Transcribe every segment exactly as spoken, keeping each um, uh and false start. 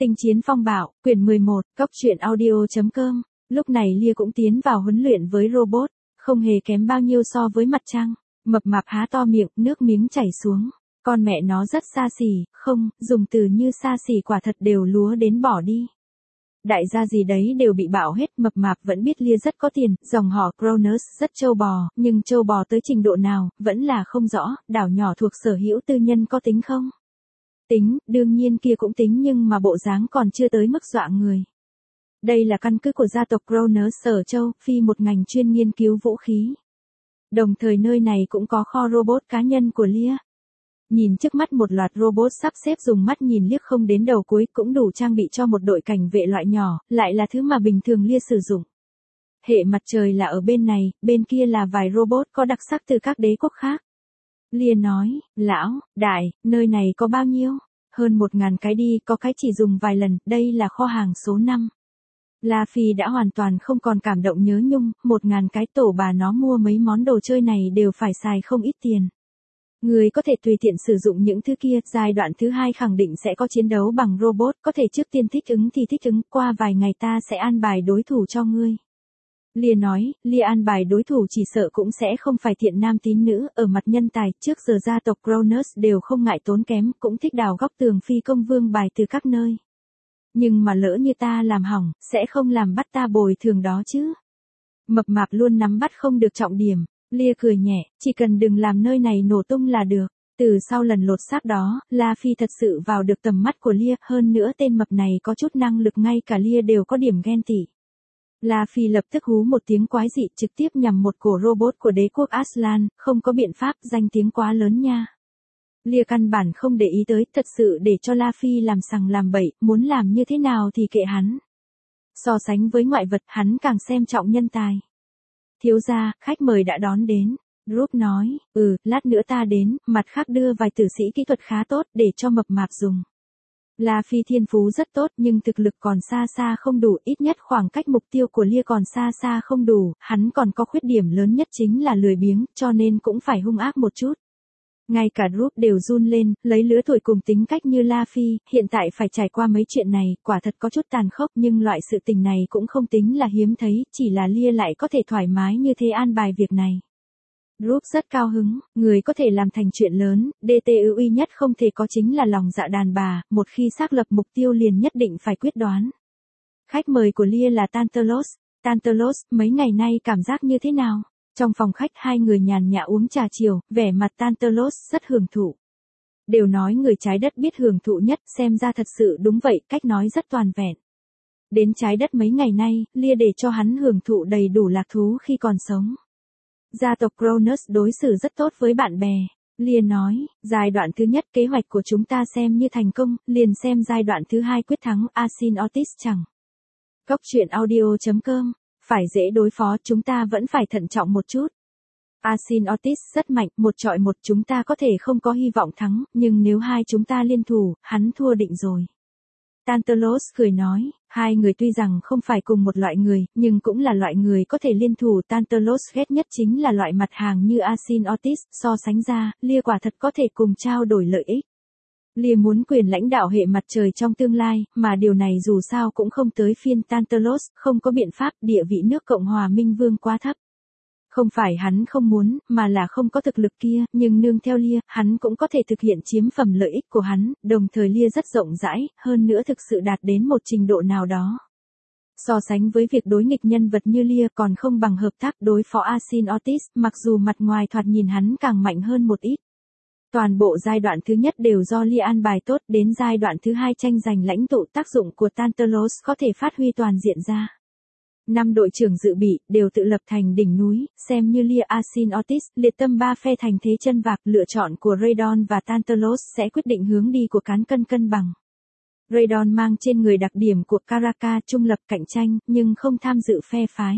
Tinh chiến phong bạo, quyển mười một, cóc truyện audio chấm com. Lúc này Lia cũng tiến vào huấn luyện với robot, không hề kém bao nhiêu so với mặt trăng. Mập mạp há to miệng, nước miếng chảy xuống. Con mẹ nó rất xa xỉ, không, dùng từ như xa xỉ quả thật đều lúa đến bỏ đi. Đại gia gì đấy đều bị bạo hết, mập mạp vẫn biết Lia rất có tiền, dòng họ Kronos rất trâu bò, nhưng trâu bò tới trình độ nào, vẫn là không rõ, đảo nhỏ thuộc sở hữu tư nhân có tính không? Tính, đương nhiên kia cũng tính nhưng mà bộ dáng còn chưa tới mức dọa người. Đây là căn cứ của gia tộc Kronos ở châu Phi, một ngành chuyên nghiên cứu vũ khí. Đồng thời nơi này cũng có kho robot cá nhân của Lia. Nhìn trước mắt một loạt robot sắp xếp dùng mắt nhìn liếc không đến đầu cuối cũng đủ trang bị cho một đội cảnh vệ loại nhỏ, lại là thứ mà bình thường Lia sử dụng. Hệ mặt trời là ở bên này, bên kia là vài robot có đặc sắc từ các đế quốc khác. Lia nói, lão, đại, nơi này có bao nhiêu? Hơn một ngàn cái đi, có cái chỉ dùng vài lần, đây là kho hàng số năm. La Phi đã hoàn toàn không còn cảm động nhớ nhung, một ngàn cái tổ bà nó mua mấy món đồ chơi này đều phải xài không ít tiền. Người có thể tùy tiện sử dụng những thứ kia, giai đoạn thứ hai khẳng định sẽ có chiến đấu bằng robot, có thể trước tiên thích ứng thì thích ứng, qua vài ngày ta sẽ an bài đối thủ cho ngươi. Lia nói, Lia an bài đối thủ chỉ sợ cũng sẽ không phải thiện nam tín nữ, ở mặt nhân tài, trước giờ gia tộc Kronos đều không ngại tốn kém, cũng thích đào góc tường phi công vương bài từ các nơi. Nhưng mà lỡ như ta làm hỏng, sẽ không làm bắt ta bồi thường đó chứ. Mập mạp luôn nắm bắt không được trọng điểm, Lia cười nhẹ, chỉ cần đừng làm nơi này nổ tung là được. Từ sau lần lột xác đó, La Phi thật sự vào được tầm mắt của Lia, hơn nữa tên mập này có chút năng lực ngay cả Lia đều có điểm ghen tị. La Phi lập tức hú một tiếng quái dị trực tiếp nhằm một cổ robot của đế quốc Aslan, không có biện pháp, danh tiếng quá lớn nha. Lia căn bản không để ý tới, thật sự để cho La Phi làm sằng làm bậy, muốn làm như thế nào thì kệ hắn. So sánh với ngoại vật, hắn càng xem trọng nhân tài. Thiếu gia, khách mời đã đón đến. Group nói, ừ, lát nữa ta đến, mặt khác đưa vài tử sĩ kỹ thuật khá tốt để cho mập mạp dùng. La Phi thiên phú rất tốt nhưng thực lực còn xa xa không đủ, ít nhất khoảng cách mục tiêu của Lia còn xa xa không đủ, hắn còn có khuyết điểm lớn nhất chính là lười biếng, cho nên cũng phải hung ác một chút. Ngay cả group đều run lên, lấy lứa tuổi cùng tính cách như La Phi, hiện tại phải trải qua mấy chuyện này, quả thật có chút tàn khốc nhưng loại sự tình này cũng không tính là hiếm thấy, chỉ là Lia lại có thể thoải mái như thế an bài việc này. Group rất cao hứng, người có thể làm thành chuyện lớn, đê tê ưu uy nhất không thể có chính là lòng dạ đàn bà, một khi xác lập mục tiêu liền nhất định phải quyết đoán. Khách mời của Lia là Tantalos. Tantalos, mấy ngày nay cảm giác như thế nào? Trong phòng khách hai người nhàn nhã uống trà chiều, vẻ mặt Tantalos rất hưởng thụ. Đều nói người trái đất biết hưởng thụ nhất, xem ra thật sự đúng vậy, cách nói rất toàn vẹn. Đến trái đất mấy ngày nay, Lia để cho hắn hưởng thụ đầy đủ lạc thú khi còn sống. Gia tộc Kronos đối xử rất tốt với bạn bè. Lia nói, giai đoạn thứ nhất kế hoạch của chúng ta xem như thành công, liền xem giai đoạn thứ hai quyết thắng Asin Otis chẳng. Cóc truyện audio chấm com. Phải dễ đối phó, chúng ta vẫn phải thận trọng một chút. Asin Otis rất mạnh, một trọi một, chúng ta có thể không có hy vọng thắng, nhưng nếu hai chúng ta liên thủ, hắn thua định rồi. Tantalos cười nói, hai người tuy rằng không phải cùng một loại người, nhưng cũng là loại người có thể liên thủ. Tantalos ghét nhất chính là loại mặt hàng như Asin Otis, so sánh ra, Lia quả thật có thể cùng trao đổi lợi ích. Lia muốn quyền lãnh đạo hệ mặt trời trong tương lai, mà điều này dù sao cũng không tới phiên Tantalos, không có biện pháp, địa vị nước Cộng hòa Minh Vương quá thấp. Không phải hắn không muốn, mà là không có thực lực kia, nhưng nương theo Lia, hắn cũng có thể thực hiện chiếm phẩm lợi ích của hắn, đồng thời Lia rất rộng rãi, hơn nữa thực sự đạt đến một trình độ nào đó. So sánh với việc đối nghịch nhân vật như Lia còn không bằng hợp tác đối phó Asin Otis, mặc dù mặt ngoài thoạt nhìn hắn càng mạnh hơn một ít. Toàn bộ giai đoạn thứ nhất đều do Lia an bài tốt, đến giai đoạn thứ hai tranh giành lãnh tụ, tác dụng của Tantalos có thể phát huy toàn diện ra. Năm đội trưởng dự bị, đều tự lập thành đỉnh núi, xem như Lia Asin Otis, liệt tâm ba phe thành thế chân vạc, lựa chọn của Raydon và Tantalos sẽ quyết định hướng đi của cán cân cân bằng. Raydon mang trên người đặc điểm của Karaka, trung lập cạnh tranh, nhưng không tham dự phe phái.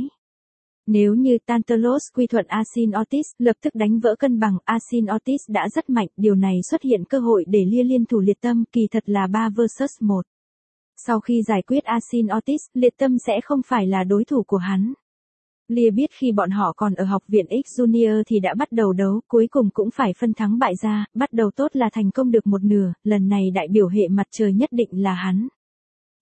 Nếu như Tantalos quy thuận Asin Otis, lập tức đánh vỡ cân bằng, Asin Otis đã rất mạnh, điều này xuất hiện cơ hội để Lia liên thủ liệt tâm, kỳ thật là ba versus một. Sau khi giải quyết Asin Otis, liệt tâm sẽ không phải là đối thủ của hắn. Lia biết khi bọn họ còn ở học viện X Junior thì đã bắt đầu đấu, cuối cùng cũng phải phân thắng bại ra, bắt đầu tốt là thành công được một nửa, lần này đại biểu hệ mặt trời nhất định là hắn.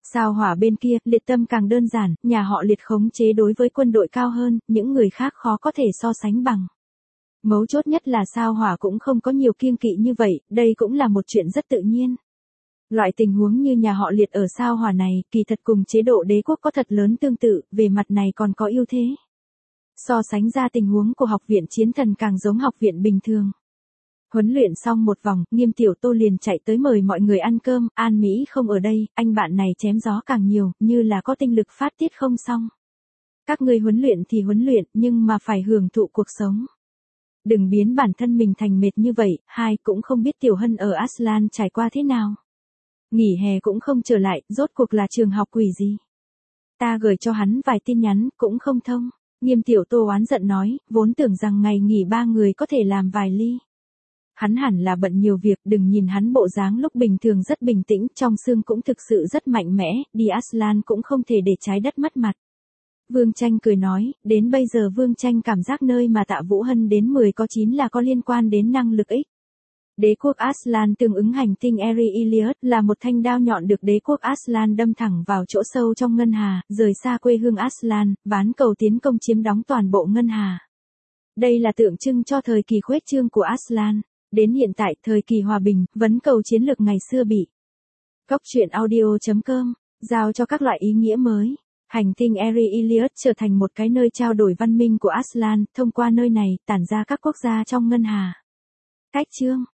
Sao Hỏa bên kia, liệt tâm càng đơn giản, nhà họ liệt khống chế đối với quân đội cao hơn, những người khác khó có thể so sánh bằng. Mấu chốt nhất là Sao Hỏa cũng không có nhiều kiêng kỵ như vậy, đây cũng là một chuyện rất tự nhiên. Loại tình huống như nhà họ liệt ở Sao Hỏa này, kỳ thật cùng chế độ đế quốc có thật lớn tương tự, về mặt này còn có ưu thế. So sánh ra tình huống của học viện chiến thần càng giống học viện bình thường. Huấn luyện xong một vòng, Nghiêm Tiểu Tô liền chạy tới mời mọi người ăn cơm, An Mỹ không ở đây, anh bạn này chém gió càng nhiều, như là có tinh lực phát tiết không xong. Các ngươi huấn luyện thì huấn luyện, nhưng mà phải hưởng thụ cuộc sống. Đừng biến bản thân mình thành mệt như vậy, hai cũng không biết Tiểu Hân ở Aslan trải qua thế nào. Nghỉ hè cũng không trở lại, rốt cuộc là trường học quỷ gì. Ta gửi cho hắn vài tin nhắn, cũng không thông. Nghiêm Tiểu Tô oán giận nói, vốn tưởng rằng ngày nghỉ ba người có thể làm vài ly. Hắn hẳn là bận nhiều việc, đừng nhìn hắn bộ dáng lúc bình thường rất bình tĩnh, trong xương cũng thực sự rất mạnh mẽ, đi Aslan cũng không thể để trái đất mất mặt. Vương Tranh cười nói, đến bây giờ Vương Tranh cảm giác nơi mà Tạ Vũ Hân đến mười có chín là có liên quan đến năng lực ích. Đế quốc Aslan tương ứng hành tinh Eri Iliad là một thanh đao nhọn được đế quốc Aslan đâm thẳng vào chỗ sâu trong ngân hà, rời xa quê hương Aslan, ván cầu tiến công chiếm đóng toàn bộ ngân hà. Đây là tượng trưng cho thời kỳ khuếch trương của Aslan. Đến hiện tại, thời kỳ hòa bình, vấn cầu chiến lược ngày xưa bị Cóc truyện audio chấm com giao cho các loại ý nghĩa mới. Hành tinh Eri Iliad trở thành một cái nơi trao đổi văn minh của Aslan, thông qua nơi này, tản ra các quốc gia trong ngân hà. Cách chương